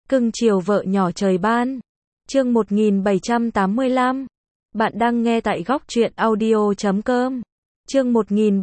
Cưng chiều vợ nhỏ trời ban. Chương 1785. Bạn đang nghe tại góc truyện audio.com. Chương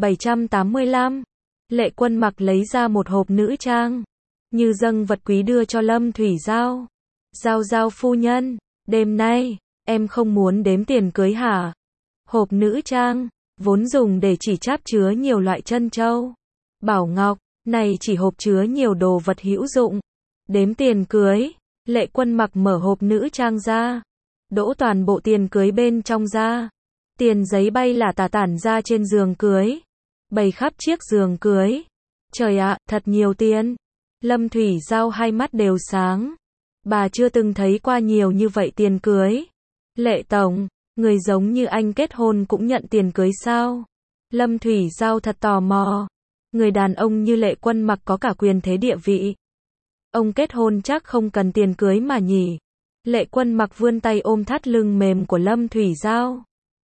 1785. Lệ Quân Mặc lấy ra một hộp nữ trang, như dâng vật quý đưa cho Lâm Thủy Giao. Giao phu nhân, đêm nay, em không muốn đếm tiền cưới hả? Hộp nữ trang, vốn dùng để chỉ cháp chứa nhiều loại trân châu, bảo ngọc, này chỉ hộp chứa nhiều đồ vật hữu dụng. Đếm tiền cưới, Lệ Quân Mặc mở hộp nữ trang ra, đổ toàn bộ tiền cưới bên trong ra. Tiền giấy bay là tả tản ra trên giường cưới, bày khắp chiếc giường cưới. Trời ạ, thật nhiều tiền. Lâm Thủy Giao hai mắt đều sáng. Bà chưa từng thấy qua nhiều như vậy tiền cưới. Lệ tổng, người giống như anh kết hôn cũng nhận tiền cưới sao? Lâm Thủy Giao thật tò mò. Người đàn ông như Lệ Quân Mặc có cả quyền thế địa vị, ông kết hôn chắc không cần tiền cưới mà nhỉ? Lệ Quân Mặc vươn tay ôm thắt lưng mềm của Lâm Thủy Giao,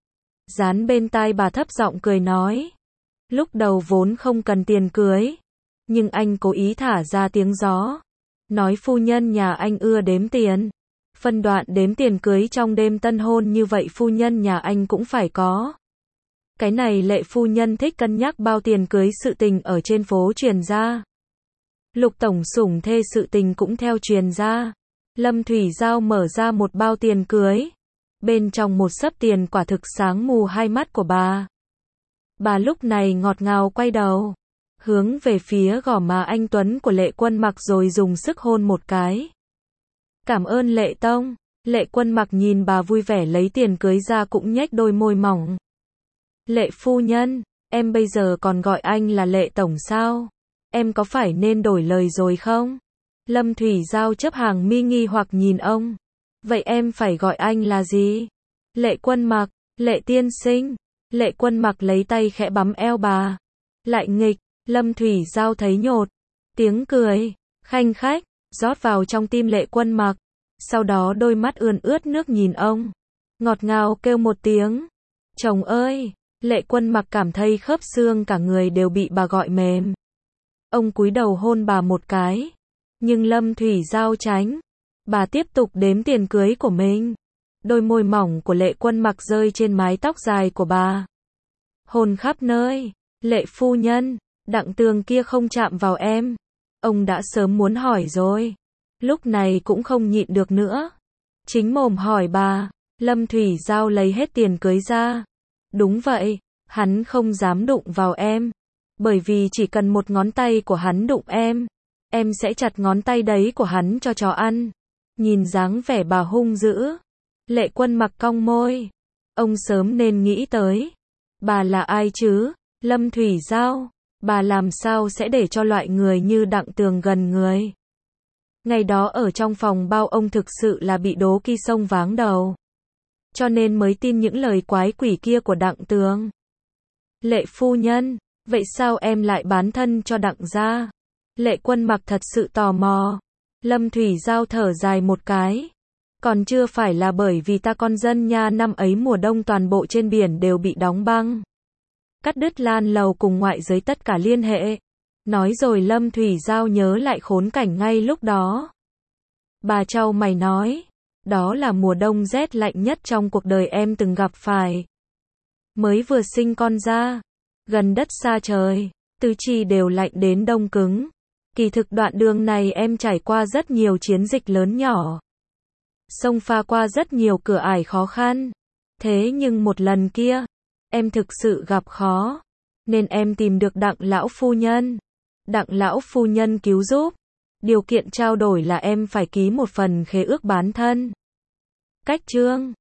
dán bên tai bà thấp giọng cười nói. Lúc đầu vốn không cần tiền cưới, nhưng anh cố ý thả ra tiếng gió, nói phu nhân nhà anh ưa đếm tiền. Phân đoạn đếm tiền cưới trong đêm tân hôn như vậy phu nhân nhà anh cũng phải có. Cái này Lệ phu nhân thích cân nhắc bao tiền cưới sự tình ở trên phố truyền ra. Lục tổng sủng thê sự tình cũng theo truyền ra. Lâm Thủy Giao mở ra một bao tiền cưới, bên trong một xấp tiền quả thực sáng mù hai mắt của bà. Bà lúc này ngọt ngào quay đầu, hướng về phía gò má anh tuấn của Lệ Quân Mặc rồi dùng sức hôn một cái. Cảm ơn Lệ tông. Lệ Quân Mặc nhìn bà vui vẻ lấy tiền cưới ra cũng nhếch đôi môi mỏng. Lệ phu nhân, em bây giờ còn gọi anh là Lệ tổng sao? Em có phải nên đổi lời rồi không? Lâm Thủy Giao chấp hàng mi nghi hoặc nhìn ông. Vậy em phải gọi anh là gì? Lệ Quân Mặc, Lệ tiên sinh. Lệ Quân Mặc lấy tay khẽ bấm eo bà. Lại nghịch, Lâm Thủy Giao thấy nhột. Tiếng cười, khanh khách, rót vào trong tim Lệ Quân Mặc. Sau đó đôi mắt ươn ướt nước nhìn ông. Ngọt ngào kêu một tiếng. Chồng ơi! Lệ Quân Mặc cảm thấy khớp xương cả người đều bị bà gọi mềm. Ông cúi đầu hôn bà một cái. Nhưng Lâm Thủy Giao tránh. Bà tiếp tục đếm tiền cưới của mình. Đôi môi mỏng của Lệ Quân Mặc rơi trên mái tóc dài của bà. Hôn khắp nơi. Lệ phu nhân, Đặng Tường kia không chạm vào em. Ông đã sớm muốn hỏi rồi. Lúc này cũng không nhịn được nữa. Chính mồm hỏi bà. Lâm Thủy Giao lấy hết tiền cưới ra. Đúng vậy, hắn không dám đụng vào em. Bởi vì chỉ cần một ngón tay của hắn đụng em sẽ chặt ngón tay đấy của hắn cho chó ăn. Nhìn dáng vẻ bà hung dữ. Lệ Quân Mặc cong môi. Ông sớm nên nghĩ tới. Bà là ai chứ? Lâm Thủy Giao. Bà làm sao sẽ để cho loại người như Đặng Tường gần người? Ngày đó ở trong phòng bao ông thực sự là bị Đố Ki Sông váng đầu. Cho nên mới tin những lời quái quỷ kia của Đặng Tường. Lệ phu nhân, vậy sao em lại bán thân cho Đặng gia? Lệ Quân Mặc thật sự tò mò. Lâm Thủy Giao thở dài một cái. Còn chưa phải là bởi vì ta con dân nha, năm ấy mùa đông toàn bộ trên biển đều bị đóng băng. Cắt đứt lan lầu cùng ngoại giới tất cả liên hệ. Nói rồi Lâm Thủy Giao nhớ lại khốn cảnh ngay lúc đó. Bà chau mày nói. Đó là mùa đông rét lạnh nhất trong cuộc đời em từng gặp phải. Mới vừa sinh con ra, gần đất xa trời, tứ chi đều lạnh đến đông cứng. Kỳ thực đoạn đường này em trải qua rất nhiều chiến dịch lớn nhỏ, xông pha qua rất nhiều cửa ải khó khăn. Thế nhưng một lần kia, em thực sự gặp khó, nên em tìm được Đặng lão phu nhân. Đặng lão phu nhân cứu giúp. Điều kiện trao đổi là em phải ký một phần khế ước bán thân. Cách chương